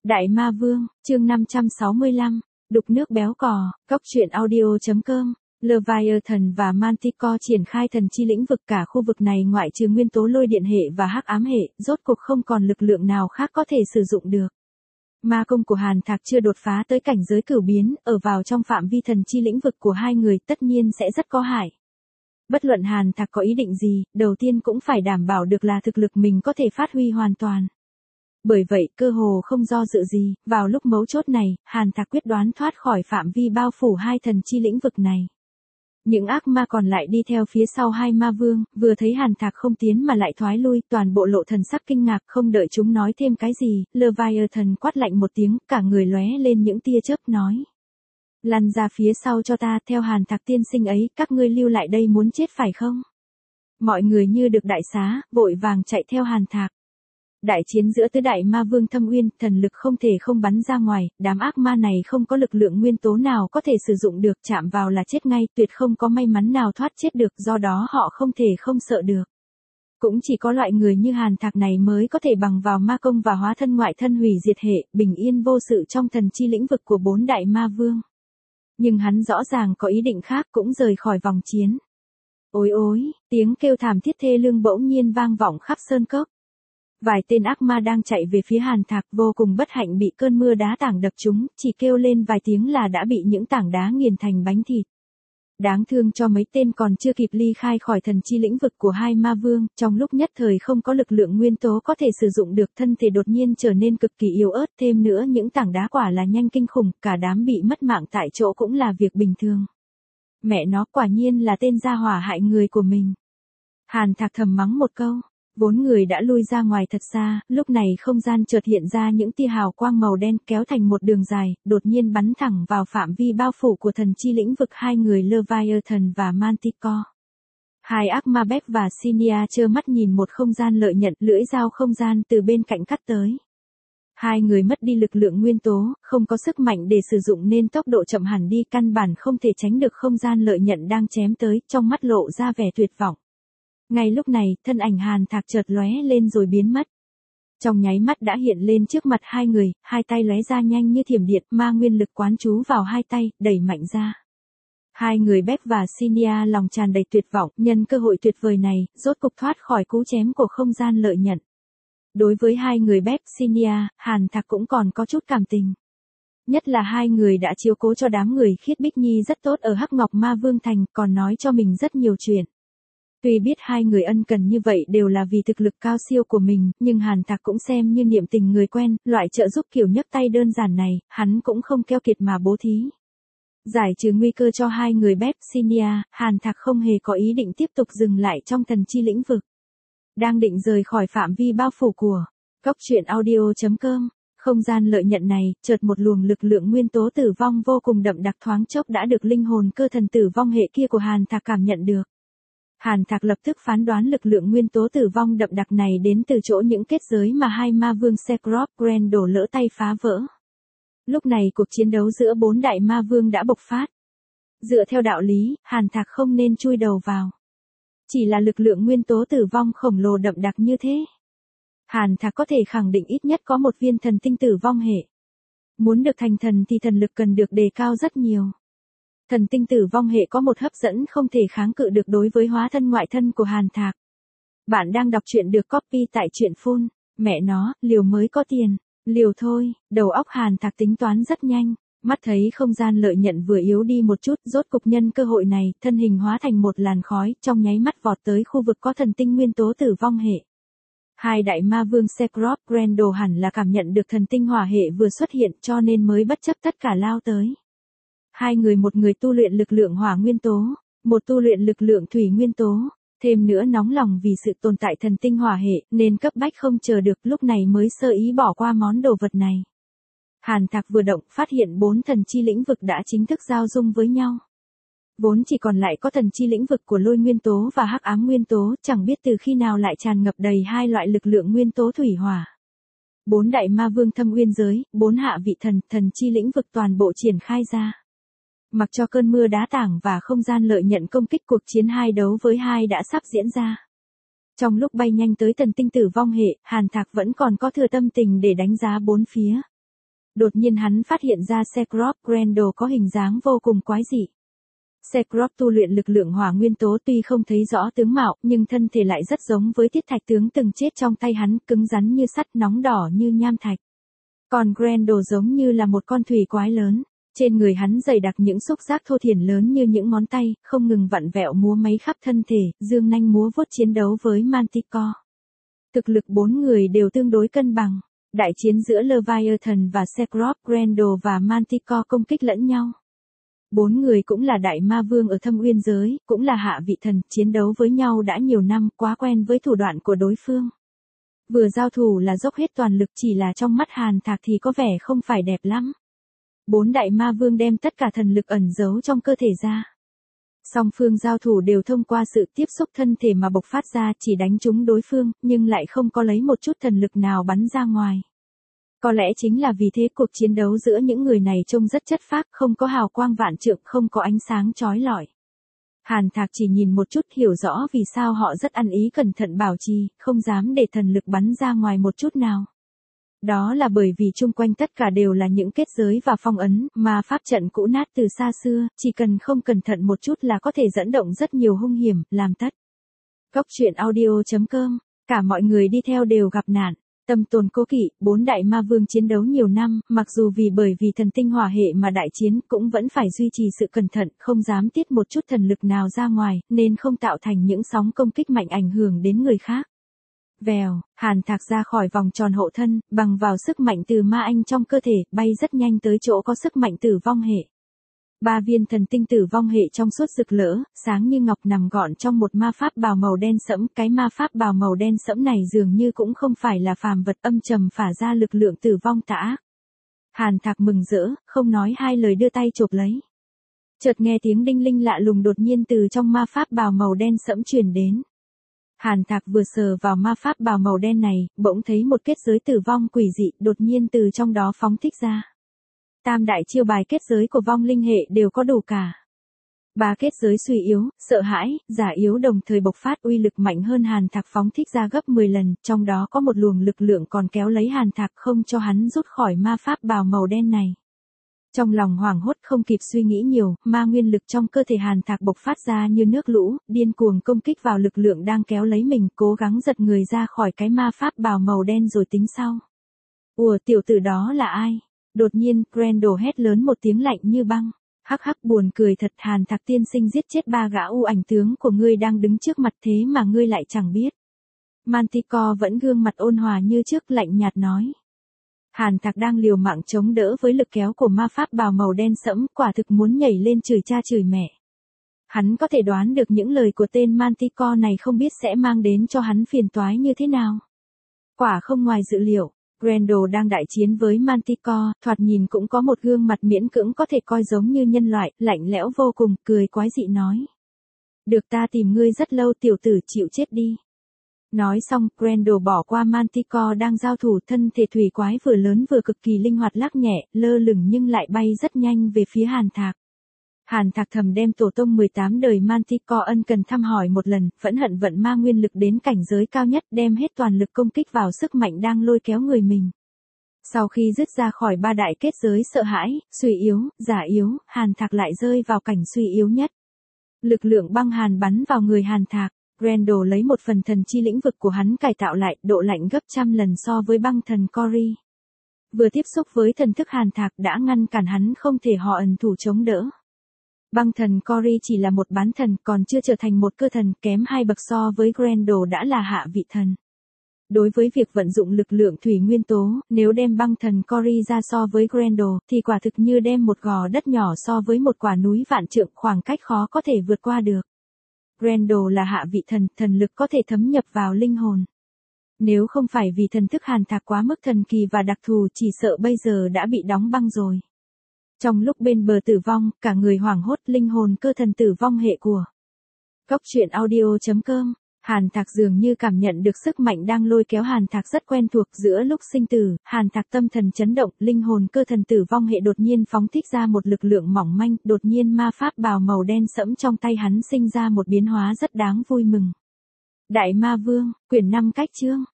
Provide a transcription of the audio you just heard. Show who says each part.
Speaker 1: Đại Ma Vương, chương 565, đục nước béo cò, cóc truyện audio.com. Leviathan và Manticore triển khai thần chi lĩnh vực, cả khu vực này ngoại trừ nguyên tố lôi điện hệ và hắc ám hệ, rốt cuộc không còn lực lượng nào khác có thể sử dụng được. Ma công của Hàn Thạc chưa đột phá tới cảnh giới cửu biến, ở vào trong phạm vi thần chi lĩnh vực của hai người tất nhiên sẽ rất có hại. Bất luận Hàn Thạc có ý định gì, đầu tiên cũng phải đảm bảo được là thực lực mình có thể phát huy hoàn toàn. Bởi vậy, cơ hồ không do dự gì, vào lúc mấu chốt này, Hàn Thạc quyết đoán thoát khỏi phạm vi bao phủ hai thần chi lĩnh vực này. Những ác ma còn lại đi theo phía sau hai ma vương, vừa thấy Hàn Thạc không tiến mà lại thoái lui, toàn bộ lộ thần sắc kinh ngạc, không đợi chúng nói thêm cái gì, Leviathan quát lạnh một tiếng, cả người lóe lên những tia chớp nói. Lăn ra phía sau cho ta, theo Hàn Thạc tiên sinh ấy, các ngươi lưu lại đây muốn chết phải không? Mọi người như được đại xá, vội vàng chạy theo Hàn Thạc. Đại chiến giữa tứ đại ma vương Thâm Uyên, thần lực không thể không bắn ra ngoài, đám ác ma này không có lực lượng nguyên tố nào có thể sử dụng được, chạm vào là chết ngay, tuyệt không có may mắn nào thoát chết được, do đó họ không thể không sợ được. Cũng chỉ có loại người như Hàn Thạc này mới có thể bằng vào ma công và hóa thân ngoại thân hủy diệt hệ, bình yên vô sự trong thần chi lĩnh vực của bốn đại ma vương. Nhưng hắn rõ ràng có ý định khác, cũng rời khỏi vòng chiến. Ôi ôi, tiếng kêu thảm thiết thê lương bỗng nhiên vang vọng khắp sơn cốc. Vài tên ác ma đang chạy về phía Hàn Thạc vô cùng bất hạnh bị cơn mưa đá tảng đập trúng, chỉ kêu lên vài tiếng là đã bị những tảng đá nghiền thành bánh thịt. Đáng thương cho mấy tên còn chưa kịp ly khai khỏi thần chi lĩnh vực của hai ma vương, trong lúc nhất thời không có lực lượng nguyên tố có thể sử dụng được, thân thể đột nhiên trở nên cực kỳ yếu ớt, thêm nữa những tảng đá quả là nhanh kinh khủng, cả đám bị mất mạng tại chỗ cũng là việc bình thường. Mẹ nó, quả nhiên là tên gia hỏa hại người của mình. Hàn Thạc thầm mắng một câu. Bốn người đã lui ra ngoài thật xa, lúc này không gian chợt hiện ra những tia hào quang màu đen kéo thành một đường dài, đột nhiên bắn thẳng vào phạm vi bao phủ của thần chi lĩnh vực hai người Leviathan và Manticore. Hai ác ma Beck và Sinia trơ mắt nhìn một không gian lợi nhận, lưỡi dao không gian từ bên cạnh cắt tới. Hai người mất đi lực lượng nguyên tố, không có sức mạnh để sử dụng nên tốc độ chậm hẳn đi, căn bản không thể tránh được không gian lợi nhận đang chém tới, trong mắt lộ ra vẻ tuyệt vọng. Ngay lúc này, thân ảnh Hàn Thạc chợt lóe lên rồi biến mất. Trong nháy mắt đã hiện lên trước mặt hai người, hai tay lóe ra nhanh như thiểm điện, ma nguyên lực quán trú vào hai tay, đẩy mạnh ra. Hai người Beck và Sinia lòng tràn đầy tuyệt vọng, nhân cơ hội tuyệt vời này, rốt cục thoát khỏi cú chém của không gian lợi nhận. Đối với hai người Beck, Sinia, Hàn Thạc cũng còn có chút cảm tình. Nhất là hai người đã chiếu cố cho đám người Khiết Bích Nhi rất tốt ở Hắc Ngọc Ma Vương Thành, còn nói cho mình rất nhiều chuyện. Tuy biết hai người ân cần như vậy đều là vì thực lực cao siêu của mình, nhưng Hàn Thạc cũng xem như niệm tình người quen, loại trợ giúp kiểu nhấc tay đơn giản này, hắn cũng không keo kiệt mà bố thí. Giải trừ nguy cơ cho hai người Beck, Sinia, Hàn Thạc không hề có ý định tiếp tục dừng lại trong thần chi lĩnh vực. Đang định rời khỏi phạm vi bao phủ của cóc truyện audio.com, không gian lợi nhận này, chợt một luồng lực lượng nguyên tố tử vong vô cùng đậm đặc thoáng chốc đã được linh hồn cơ thần tử vong hệ kia của Hàn Thạc cảm nhận được. Hàn Thạc lập tức phán đoán lực lượng nguyên tố tử vong đậm đặc này đến từ chỗ những kết giới mà hai ma vương Secrop Grand đổ lỡ tay phá vỡ. Lúc này cuộc chiến đấu giữa bốn đại ma vương đã bộc phát. Dựa theo đạo lý, Hàn Thạc không nên chui đầu vào. Chỉ là lực lượng nguyên tố tử vong khổng lồ đậm đặc như thế. Hàn Thạc có thể khẳng định ít nhất có một viên thần tinh tử vong hệ. Muốn được thành thần thì thần lực cần được đề cao rất nhiều. Thần tinh tử vong hệ có một hấp dẫn không thể kháng cự được đối với hóa thân ngoại thân của Hàn Thạc. Bạn đang đọc truyện được copy tại truyện phun. Mẹ nó, liều mới có tiền. Liều thôi, đầu óc Hàn Thạc tính toán rất nhanh. Mắt thấy không gian lợi nhận vừa yếu đi một chút, rốt cục nhân cơ hội này, thân hình hóa thành một làn khói, trong nháy mắt vọt tới khu vực có thần tinh nguyên tố tử vong hệ. Hai đại ma vương Secrop Grand hẳn là cảm nhận được thần tinh hỏa hệ vừa xuất hiện cho nên mới bất chấp tất cả lao tới. Hai người, một người tu luyện lực lượng hỏa nguyên tố, một tu luyện lực lượng thủy nguyên tố, thêm nữa nóng lòng vì sự tồn tại thần tinh hỏa hệ nên cấp bách không chờ được, lúc này mới sơ ý bỏ qua món đồ vật này. Hàn Thạc vừa động phát hiện bốn thần chi lĩnh vực đã chính thức giao dung với nhau. Vốn chỉ còn lại có thần chi lĩnh vực của lôi nguyên tố và hắc ám nguyên tố, chẳng biết từ khi nào lại tràn ngập đầy hai loại lực lượng nguyên tố thủy hỏa. Bốn đại ma vương Thâm Uyên giới, bốn hạ vị thần, thần chi lĩnh vực toàn bộ triển khai ra. Mặc cho cơn mưa đá tảng và không gian lợi nhận công kích, cuộc chiến hai đấu với hai đã sắp diễn ra. Trong lúc bay nhanh tới thần tinh tử vong hệ, Hàn Thạc vẫn còn có thừa tâm tình để đánh giá bốn phía. Đột nhiên hắn phát hiện ra Cecrops Grendel có hình dáng vô cùng quái dị. Cecrops tu luyện lực lượng hỏa nguyên tố tuy không thấy rõ tướng mạo, nhưng thân thể lại rất giống với thiết thạch tướng từng chết trong tay hắn, cứng rắn như sắt, nóng đỏ như nham thạch. Còn Grendel giống như là một con thủy quái lớn. Trên người hắn dày đặc những xúc giác thô thiển lớn như những ngón tay, không ngừng vặn vẹo múa máy khắp thân thể, dương nanh múa vuốt chiến đấu với Manticore. Thực lực 4 người đều tương đối cân bằng. Đại chiến giữa Leviathan và Cecrops, Grendel và Manticore công kích lẫn nhau. 4 người cũng là đại ma vương ở Thâm Uyên giới, cũng là hạ vị thần, chiến đấu với nhau đã nhiều năm, quá quen với thủ đoạn của đối phương. Vừa giao thủ là dốc hết toàn lực, chỉ là trong mắt Hàn Thạc thì có vẻ không phải đẹp lắm. 4 đại ma vương đem tất cả thần lực ẩn giấu trong cơ thể ra. Song phương giao thủ đều thông qua sự tiếp xúc thân thể mà bộc phát ra, chỉ đánh trúng đối phương, nhưng lại không có lấy một chút thần lực nào bắn ra ngoài. Có lẽ chính là vì thế cuộc chiến đấu giữa những người này trông rất chất phác, không có hào quang vạn trượng, không có ánh sáng chói lọi. Hàn Thạc chỉ nhìn một chút hiểu rõ vì sao họ rất ăn ý cẩn thận bảo trì, không dám để thần lực bắn ra ngoài một chút nào. Đó là bởi vì chung quanh tất cả đều là những kết giới và phong ấn, mà pháp trận cũ nát từ xa xưa, chỉ cần không cẩn thận một chút là có thể dẫn động rất nhiều hung hiểm, làm tất. Cốc truyện audio.com, cả mọi người đi theo đều gặp nạn. Tâm tồn cố kỵ, 4 đại ma vương chiến đấu nhiều năm, mặc dù bởi vì thần tinh hỏa hệ mà đại chiến cũng vẫn phải duy trì sự cẩn thận, không dám tiết một chút thần lực nào ra ngoài, nên không tạo thành những sóng công kích mạnh ảnh hưởng đến người khác. Vèo, Hàn Thạc ra khỏi vòng tròn hộ thân, bằng vào sức mạnh từ ma anh trong cơ thể, bay rất nhanh tới chỗ có sức mạnh tử vong hệ. 3 viên thần tinh tử vong hệ trong suốt rực rỡ, sáng như ngọc nằm gọn trong một ma pháp bào màu đen sẫm. Cái ma pháp bào màu đen sẫm này dường như cũng không phải là phàm vật, âm trầm phả ra lực lượng tử vong tà ác. Hàn Thạc mừng rỡ, không nói hai lời đưa tay chộp lấy. Chợt nghe tiếng đinh linh lạ lùng đột nhiên từ trong ma pháp bào màu đen sẫm truyền đến. Hàn Thạc vừa sờ vào ma pháp bào màu đen này, bỗng thấy một kết giới tử vong quỷ dị đột nhiên từ trong đó phóng thích ra. Tam đại chiêu bài kết giới của vong linh hệ đều có đủ cả. 3 kết giới suy yếu, sợ hãi, giả yếu đồng thời bộc phát uy lực mạnh hơn Hàn Thạc phóng thích ra gấp 10 lần, trong đó có một luồng lực lượng còn kéo lấy Hàn Thạc không cho hắn rút khỏi ma pháp bào màu đen này. Trong lòng hoảng hốt không kịp suy nghĩ nhiều, ma nguyên lực trong cơ thể Hàn Thạc bộc phát ra như nước lũ, điên cuồng công kích vào lực lượng đang kéo lấy mình, cố gắng giật người ra khỏi cái ma pháp bào màu đen rồi tính sau. Ủa, tiểu tử đó là ai? Đột nhiên, Grendel hét lớn một tiếng lạnh như băng. Hắc hắc, buồn cười thật, Hàn Thạc tiên sinh giết chết 3 gã u ảnh tướng của ngươi đang đứng trước mặt thế mà ngươi lại chẳng biết. Manticore vẫn gương mặt ôn hòa như trước, lạnh nhạt nói. Hàn Thạc đang liều mạng chống đỡ với lực kéo của ma pháp bào màu đen sẫm, quả thực muốn nhảy lên chửi cha chửi mẹ. Hắn có thể đoán được những lời của tên Manticore này không biết sẽ mang đến cho hắn phiền toái như thế nào. Quả không ngoài dự liệu. Grendel đang đại chiến với Manticore, thoạt nhìn cũng có một gương mặt miễn cưỡng có thể coi giống như nhân loại, lạnh lẽo vô cùng, cười quái dị nói. Được, ta tìm ngươi rất lâu, tiểu tử, chịu chết đi. Nói xong, Grendel bỏ qua Manticore đang giao thủ, thân thể thủy quái vừa lớn vừa cực kỳ linh hoạt lắc nhẹ, lơ lửng nhưng lại bay rất nhanh về phía Hàn Thạc. Hàn Thạc thầm đem tổ tông 18 đời Manticore ân cần thăm hỏi một lần, phẫn hận vận ma nguyên lực đến cảnh giới cao nhất, đem hết toàn lực công kích vào sức mạnh đang lôi kéo người mình. Sau khi dứt ra khỏi 3 đại kết giới sợ hãi, suy yếu, giả yếu, Hàn Thạc lại rơi vào cảnh suy yếu nhất. Lực lượng băng hàn bắn vào người Hàn Thạc, Grendel lấy một phần thần chi lĩnh vực của hắn cải tạo lại, độ lạnh gấp trăm lần so với băng thần Cory. Vừa tiếp xúc với thần thức Hàn Thạc đã ngăn cản hắn không thể họ ẩn thủ chống đỡ. Băng thần Cory chỉ là một bán thần, còn chưa trở thành một cơ thần, kém 2 bậc so với Grendel đã là hạ vị thần. Đối với việc vận dụng lực lượng thủy nguyên tố, nếu đem băng thần Cory ra so với Grendel, thì quả thực như đem một gò đất nhỏ so với một quả núi vạn trượng, khoảng cách khó có thể vượt qua được. Grendel là hạ vị thần, thần lực có thể thấm nhập vào linh hồn. Nếu không phải vì thần thức Hàn Thạc quá mức thần kỳ và đặc thù, chỉ sợ bây giờ đã bị đóng băng rồi. Trong lúc bên bờ tử vong, cả người hoảng hốt, linh hồn cơ thần tử vong hệ của. Cốc truyện audio.com, Hàn Thạc dường như cảm nhận được sức mạnh đang lôi kéo Hàn Thạc rất quen thuộc. Giữa lúc sinh tử, Hàn Thạc tâm thần chấn động, linh hồn cơ thần tử vong hệ đột nhiên phóng thích ra một lực lượng mỏng manh, đột nhiên ma pháp bào màu đen sẫm trong tay hắn sinh ra một biến hóa rất đáng vui mừng. Đại Ma Vương, quyển 5 cách chương.